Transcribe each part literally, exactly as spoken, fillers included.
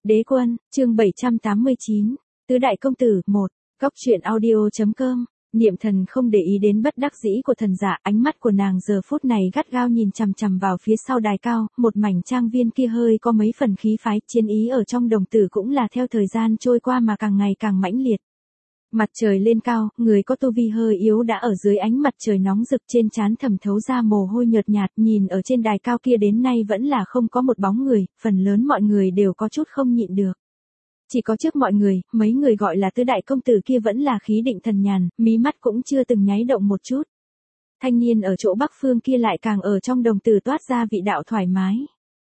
Đế quân, chương bảy trăm tám mươi chín, Tứ đại công tử, một, Góc truyện audio.com, Niệm Thần không để ý đến bất đắc dĩ của thần giả, ánh mắt của nàng giờ phút này gắt gao nhìn chằm chằm vào phía sau đài cao, một mảnh trang viên kia hơi có mấy phần khí phái, chiến ý ở trong đồng tử cũng là theo thời gian trôi qua mà càng ngày càng mãnh liệt. Mặt trời lên cao, người có tu vi hơi yếu đã ở dưới ánh mặt trời nóng rực, trên trán thẩm thấu ra mồ hôi nhợt nhạt, nhìn ở trên đài cao kia đến nay vẫn là không có một bóng người, phần lớn mọi người đều có chút không nhịn được. Chỉ có trước mọi người, mấy người gọi là tứ đại công tử kia vẫn là khí định thần nhàn, mí mắt cũng chưa từng nháy động một chút. Thanh niên ở chỗ Bắc Phương kia lại càng ở trong đồng tử toát ra vị đạo thoải mái.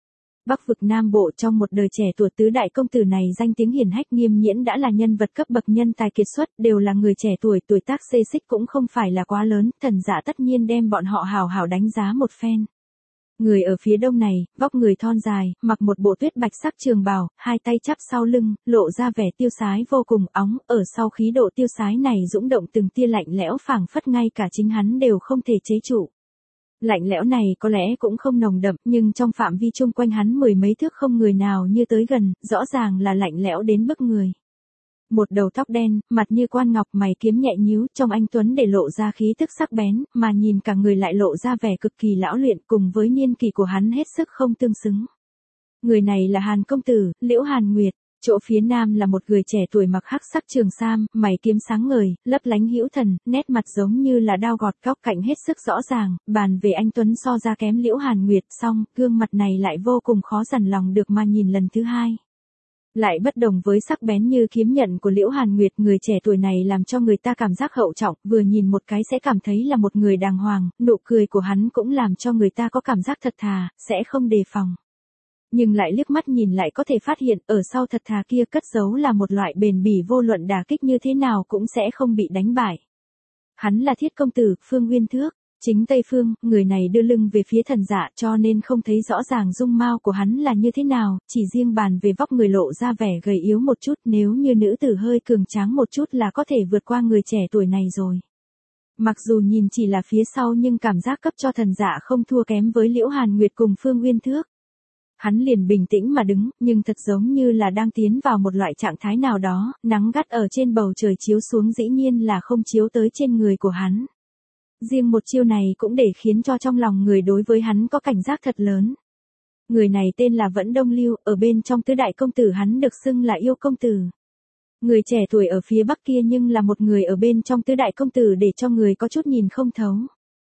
Bắc vực Nam Bộ trong một đời trẻ tuổi tứ đại công tử này danh tiếng hiển hách, Nghiêm Nhiễn đã là nhân vật cấp bậc nhân tài kiệt xuất, đều là người trẻ tuổi, tuổi tác xê xích cũng không phải là quá lớn, thần giả tất nhiên đem bọn họ hào hào đánh giá một phen. Người ở phía đông này, vóc người thon dài, mặc một bộ tuyết bạch sắc trường bào, hai tay chắp sau lưng, lộ ra vẻ tiêu sái vô cùng óng, ở sau khí độ tiêu sái này dũng động từng tia lạnh lẽo phảng phất ngay cả chính hắn đều không thể chế trụ. Lạnh lẽo này có lẽ cũng không nồng đậm, nhưng trong phạm vi chung quanh hắn mười mấy thước không người nào như tới gần, rõ ràng là lạnh lẽo đến bức người. Một đầu tóc đen, mặt như quan ngọc, mày kiếm nhẹ nhíu, trong anh tuấn để lộ ra khí tức sắc bén, mà nhìn cả người lại lộ ra vẻ cực kỳ lão luyện, cùng với niên kỷ của hắn hết sức không tương xứng. Người này là Hàn công tử, Liễu Hàn Nguyệt. Chỗ phía nam là một người trẻ tuổi mặc hắc sắc trường sam, mày kiếm sáng ngời, lấp lánh hữu thần, nét mặt giống như là đao gọt, góc cạnh hết sức rõ ràng, bàn về anh tuấn so ra kém Liễu Hàn Nguyệt, song gương mặt này lại vô cùng khó dằn lòng được mà nhìn lần thứ hai. Lại bất đồng với sắc bén như kiếm nhận của Liễu Hàn Nguyệt, người trẻ tuổi này làm cho người ta cảm giác hậu trọng, vừa nhìn một cái sẽ cảm thấy là một người đàng hoàng, nụ cười của hắn cũng làm cho người ta có cảm giác thật thà, sẽ không đề phòng. Nhưng lại liếc mắt nhìn lại có thể phát hiện, ở sau thật thà kia cất giấu là một loại bền bỉ vô luận đả kích như thế nào cũng sẽ không bị đánh bại. Hắn là Thiết công tử, Phương Uyên Thước. Chính Tây Phương, người này đưa lưng về phía thần dạ cho nên không thấy rõ ràng dung mạo của hắn là như thế nào, chỉ riêng bàn về vóc người lộ ra vẻ gầy yếu một chút, nếu như nữ tử hơi cường tráng một chút là có thể vượt qua người trẻ tuổi này rồi. Mặc dù nhìn chỉ là phía sau nhưng cảm giác cấp cho thần dạ không thua kém với Liễu Hàn Nguyệt cùng Phương Uyên Thước. Hắn liền bình tĩnh mà đứng, nhưng thật giống như là đang tiến vào một loại trạng thái nào đó, nắng gắt ở trên bầu trời chiếu xuống dĩ nhiên là không chiếu tới trên người của hắn. Riêng một chiêu này cũng để khiến cho trong lòng người đối với hắn có cảnh giác thật lớn. Người này tên là Vẫn Đông Lưu, ở bên trong tứ đại công tử hắn được xưng là Yêu công tử. Người trẻ tuổi ở phía bắc kia nhưng là một người ở bên trong tứ đại công tử để cho người có chút nhìn không thấu.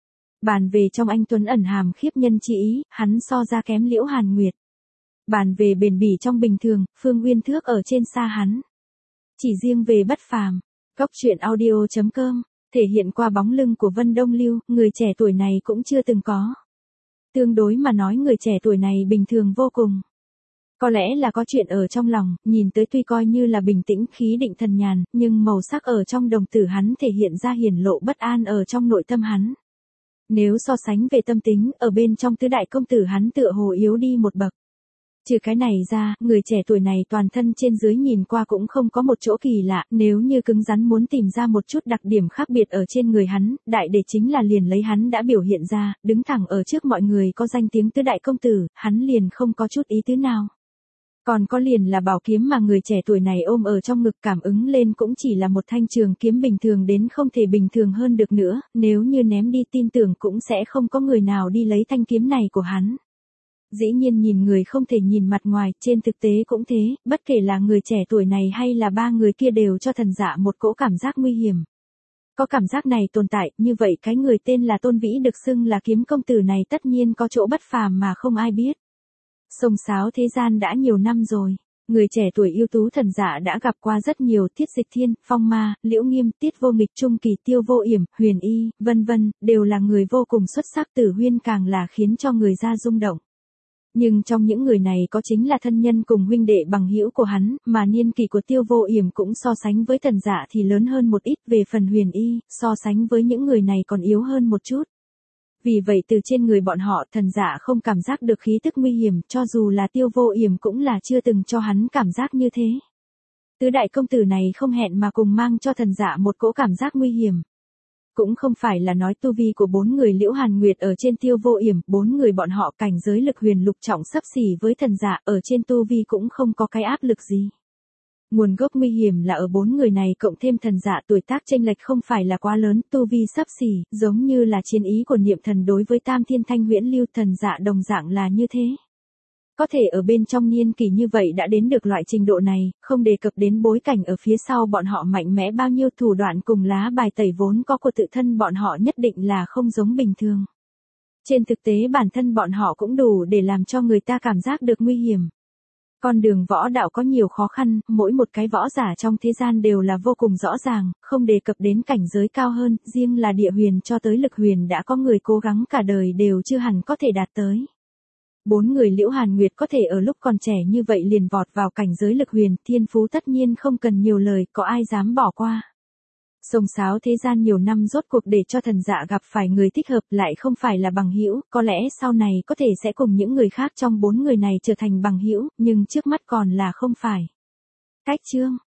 Bàn về trong anh tuấn ẩn hàm khiếp nhân chi ý, hắn so ra kém Liễu Hàn Nguyệt. Bàn về bền bỉ trong bình thường, Phương Uyên Thước ở trên xa hắn. Chỉ riêng về bất phàm, Góc truyện audio.com thể hiện qua bóng lưng của Vân Đông Lưu, người trẻ tuổi này cũng chưa từng có. Tương đối mà nói người trẻ tuổi này bình thường vô cùng. Có lẽ là có chuyện ở trong lòng, nhìn tới tuy coi như là bình tĩnh khí định thần nhàn, nhưng màu sắc ở trong đồng tử hắn thể hiện ra hiển lộ bất an ở trong nội tâm hắn. Nếu so sánh về tâm tính, ở bên trong tứ đại công tử hắn tựa hồ yếu đi một bậc. Trừ cái này ra, người trẻ tuổi này toàn thân trên dưới nhìn qua cũng không có một chỗ kỳ lạ, nếu như cứng rắn muốn tìm ra một chút đặc điểm khác biệt ở trên người hắn, đại để chính là liền lấy hắn đã biểu hiện ra, đứng thẳng ở trước mọi người có danh tiếng tứ đại công tử, hắn liền không có chút ý tứ nào. Còn có liền là bảo kiếm mà người trẻ tuổi này ôm ở trong ngực, cảm ứng lên cũng chỉ là một thanh trường kiếm bình thường đến không thể bình thường hơn được nữa, nếu như ném đi tin tưởng cũng sẽ không có người nào đi lấy thanh kiếm này của hắn. Dĩ nhiên nhìn người không thể nhìn mặt ngoài, trên thực tế cũng thế, bất kể là người trẻ tuổi này hay là ba người kia đều cho thần dạ một cỗ cảm giác nguy hiểm. Có cảm giác này tồn tại, như vậy cái người tên là Tôn Vĩ được xưng là kiếm công tử này tất nhiên có chỗ bất phàm mà không ai biết. Sông sáo thế gian đã nhiều năm rồi, người trẻ tuổi ưu tú thần dạ đã gặp qua rất nhiều, Thiết Dịch Thiên, Phong Ma, Liễu Nghiêm, Tiết Vô Nghịch, Trung Kỳ, Tiêu Vô Yểm, Huyền Y, vân vân, đều là người vô cùng xuất sắc, Tử Huyên càng là khiến cho người ra rung động. Nhưng trong những người này có chính là thân nhân cùng huynh đệ bằng hữu của hắn, mà niên kỷ của Tiêu Vô Yểm cũng so sánh với thần dạ thì lớn hơn một ít, về phần Huyền Y, so sánh với những người này còn yếu hơn một chút. Vì vậy từ trên người bọn họ thần dạ không cảm giác được khí tức nguy hiểm, cho dù là Tiêu Vô Yểm cũng là chưa từng cho hắn cảm giác như thế. Tứ đại công tử này không hẹn mà cùng mang cho thần dạ một cỗ cảm giác nguy hiểm. Cũng không phải là nói tu vi của bốn người Liễu Hàn Nguyệt ở trên Tiêu Vô Yểm, bốn người bọn họ cảnh giới lực huyền lục trọng xấp xỉ với thần giả, ở trên tu vi cũng không có cái áp lực gì. Nguồn gốc nguy hiểm là ở bốn người này cộng thêm thần giả tuổi tác chênh lệch không phải là quá lớn, tu vi xấp xỉ, giống như là chiến ý của niệm thần đối với Tam Thiên Thanh Huyễn Lưu, thần giả đồng dạng là như thế. Có thể ở bên trong niên kỳ như vậy đã đến được loại trình độ này, không đề cập đến bối cảnh ở phía sau bọn họ mạnh mẽ bao nhiêu, thủ đoạn cùng lá bài tẩy vốn có của tự thân bọn họ nhất định là không giống bình thường. Trên thực tế bản thân bọn họ cũng đủ để làm cho người ta cảm giác được nguy hiểm. Con đường võ đạo có nhiều khó khăn, mỗi một cái võ giả trong thế gian đều là vô cùng rõ ràng, không đề cập đến cảnh giới cao hơn, riêng là địa huyền cho tới lực huyền đã có người cố gắng cả đời đều chưa hẳn có thể đạt tới. Bốn người Liễu Hàn Nguyệt có thể ở lúc còn trẻ như vậy liền vọt vào cảnh giới lực huyền, thiên phú tất nhiên không cần nhiều lời, có ai dám bỏ qua. Sông sáo thế gian nhiều năm rốt cuộc để cho thần dạ gặp phải người thích hợp lại không phải là bằng hữu, có lẽ sau này có thể sẽ cùng những người khác trong bốn người này trở thành bằng hữu, nhưng trước mắt còn là không phải. Cách chương